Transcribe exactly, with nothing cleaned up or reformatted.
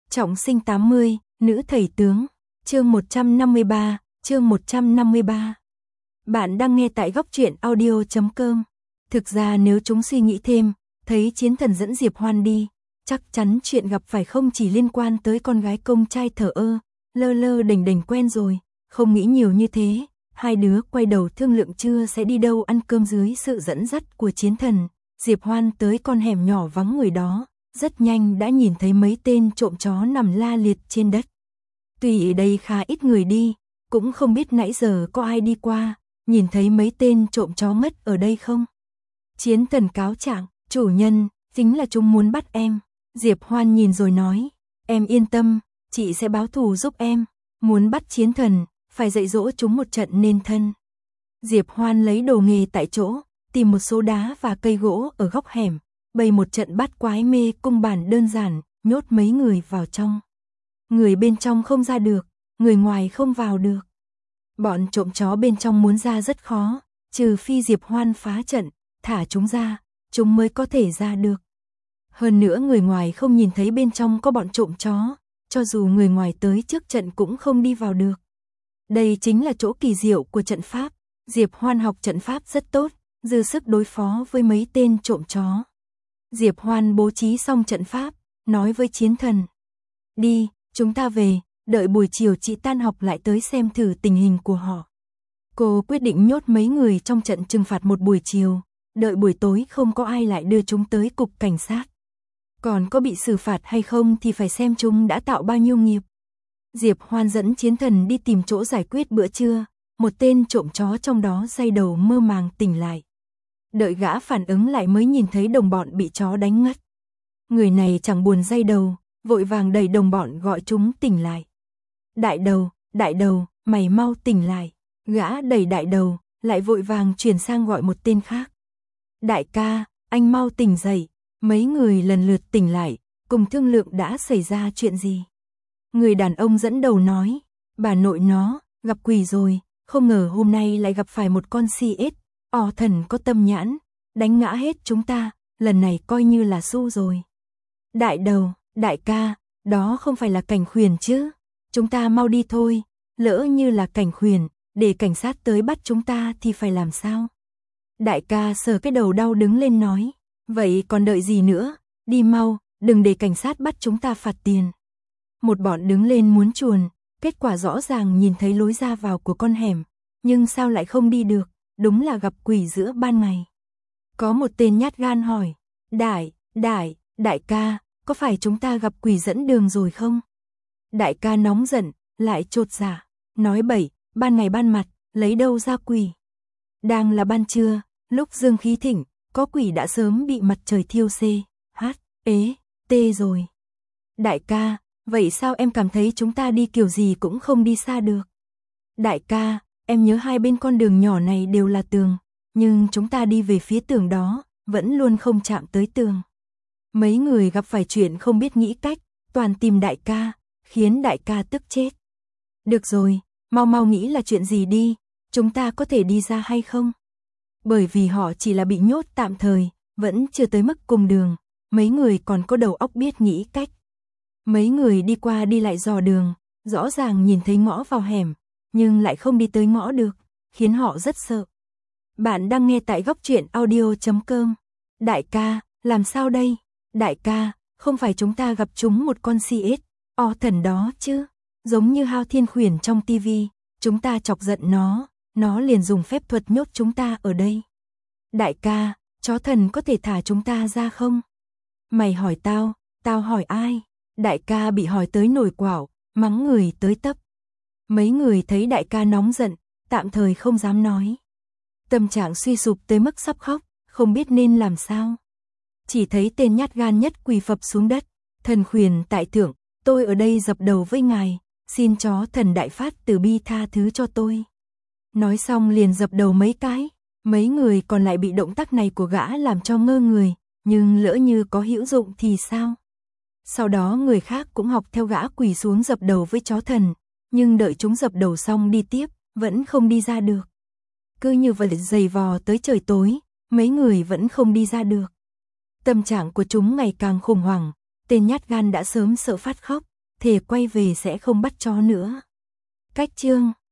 Trọng sinh tám mươi, nữ thầy tướng, chương một trăm năm mươi ba, chương một trăm năm mươi ba. Bạn đang nghe tại góc truyện audio chấm com. Thực ra nếu chúng suy nghĩ thêm, thấy Chiến Thần dẫn Diệp Hoan đi, chắc chắn chuyện gặp phải không chỉ liên quan tới con gái công trai thờ ơ, lơ lơ đềnh đềnh quen rồi, không nghĩ nhiều như thế. Hai đứa quay đầu thương lượng trưa sẽ đi đâu ăn cơm dưới sự dẫn dắt của Chiến Thần. Diệp Hoan tới con hẻm nhỏ vắng người đó, rất nhanh đã nhìn thấy mấy tên trộm chó nằm la liệt trên đất. Tuy ở đây khá ít người đi, cũng không biết nãy giờ có ai đi qua, nhìn thấy mấy tên trộm chó mất ở đây không? Chiến Thần cáo trạng, chủ nhân, chính là chúng muốn bắt em. Diệp Hoan nhìn rồi nói, em yên tâm, chị sẽ báo thù giúp em. Muốn bắt Chiến Thần, phải dạy dỗ chúng một trận nên thân. Diệp Hoan lấy đồ nghề tại chỗ, tìm một số đá và cây gỗ ở góc hẻm, bày một trận bát quái mê cung bản đơn giản, nhốt mấy người vào trong. Người bên trong không ra được, người ngoài không vào được. Bọn trộm chó bên trong muốn ra rất khó, trừ phi Diệp Hoan phá trận, thả chúng ra, chúng mới có thể ra được. Hơn nữa người ngoài không nhìn thấy bên trong có bọn trộm chó, cho dù người ngoài tới trước trận cũng không đi vào được. Đây chính là chỗ kỳ diệu của trận pháp. Diệp Hoan học trận pháp rất tốt, dư sức đối phó với mấy tên trộm chó. Diệp Hoan bố trí xong trận pháp, nói với Chiến Thần. Đi, chúng ta về, đợi buổi chiều chị tan học lại tới xem thử tình hình của họ. Cô quyết định nhốt mấy người trong trận trừng phạt một buổi chiều, đợi buổi tối không có ai lại đưa chúng tới cục cảnh sát. Còn có bị xử phạt hay không thì phải xem chúng đã tạo bao nhiêu nghiệp. Diệp Hoan dẫn Chiến Thần đi tìm chỗ giải quyết bữa trưa, một tên trộm chó trong đó day đầu mơ màng tỉnh lại. Đợi gã phản ứng lại mới nhìn thấy đồng bọn bị chó đánh ngất. Người này chẳng buồn day đầu, vội vàng đẩy đồng bọn gọi chúng tỉnh lại. Đại đầu, đại đầu, mày mau tỉnh lại. Gã đẩy đại đầu, lại vội vàng chuyển sang gọi một tên khác. Đại ca, anh mau tỉnh dậy. Mấy người lần lượt tỉnh lại, cùng thương lượng đã xảy ra chuyện gì. Người đàn ông dẫn đầu nói, bà nội nó, gặp quỷ rồi, không ngờ hôm nay lại gặp phải một con si ếch, ò thần có tâm nhãn, đánh ngã hết chúng ta, lần này coi như là su rồi. Đại đầu, đại ca, đó không phải là Cảnh Khuyển chứ, chúng ta mau đi thôi, lỡ như là Cảnh Khuyển, để cảnh sát tới bắt chúng ta thì phải làm sao? Đại ca sờ cái đầu đau đứng lên nói, vậy còn đợi gì nữa, đi mau, đừng để cảnh sát bắt chúng ta phạt tiền. Một bọn đứng lên muốn chuồn, kết quả rõ ràng nhìn thấy lối ra vào của con hẻm, nhưng sao lại không đi được, đúng là gặp quỷ giữa ban ngày. Có một tên nhát gan hỏi, đại, đại, đại ca, có phải chúng ta gặp quỷ dẫn đường rồi không? Đại ca nóng giận, lại chột dạ, nói bậy, ban ngày ban mặt, lấy đâu ra quỷ. Đang là ban trưa, lúc dương khí thịnh, có quỷ đã sớm bị mặt trời thiêu xê, hát, ế, tê rồi. Đại ca, vậy sao em cảm thấy chúng ta đi kiểu gì cũng không đi xa được? Đại ca, em nhớ hai bên con đường nhỏ này đều là tường, nhưng chúng ta đi về phía tường đó, vẫn luôn không chạm tới tường. Mấy người gặp phải chuyện không biết nghĩ cách, toàn tìm đại ca, khiến đại ca tức chết. Được rồi, mau mau nghĩ là chuyện gì đi, chúng ta có thể đi ra hay không? Bởi vì họ chỉ là bị nhốt tạm thời, vẫn chưa tới mức cùng đường, mấy người còn có đầu óc biết nghĩ cách. Mấy người đi qua đi lại dò đường, rõ ràng nhìn thấy ngõ vào hẻm, nhưng lại không đi tới ngõ được, khiến họ rất sợ. Bạn đang nghe tại góc truyện audio chấm com. Đại ca, làm sao đây? Đại ca, không phải chúng ta gặp chúng một con si ếch, o thần đó chứ? Giống như Hao Thiên Khuyển trong tivi, chúng ta chọc giận nó, nó liền dùng phép thuật nhốt chúng ta ở đây. Đại ca, chó thần có thể thả chúng ta ra không? Mày hỏi tao, tao hỏi ai? Đại ca bị hỏi tới nổi quạo, mắng người tới tấp. Mấy người thấy đại ca nóng giận, tạm thời không dám nói. Tâm trạng suy sụp tới mức sắp khóc, không biết nên làm sao. Chỉ thấy tên nhát gan nhất quỳ phập xuống đất. Thần Khuyển tại thượng, tôi ở đây dập đầu với ngài, xin chó thần đại phát từ bi tha thứ cho tôi. Nói xong liền dập đầu mấy cái, mấy người còn lại bị động tác này của gã làm cho ngơ người, nhưng lỡ như có hữu dụng thì sao? Sau đó người khác cũng học theo gã quỳ xuống dập đầu với chó thần, nhưng đợi chúng dập đầu xong đi tiếp, vẫn không đi ra được. Cứ như vậy giày vò tới trời tối, mấy người vẫn không đi ra được. Tâm trạng của chúng ngày càng khủng hoảng, tên nhát gan đã sớm sợ phát khóc, thề quay về sẽ không bắt chó nữa. Cách chương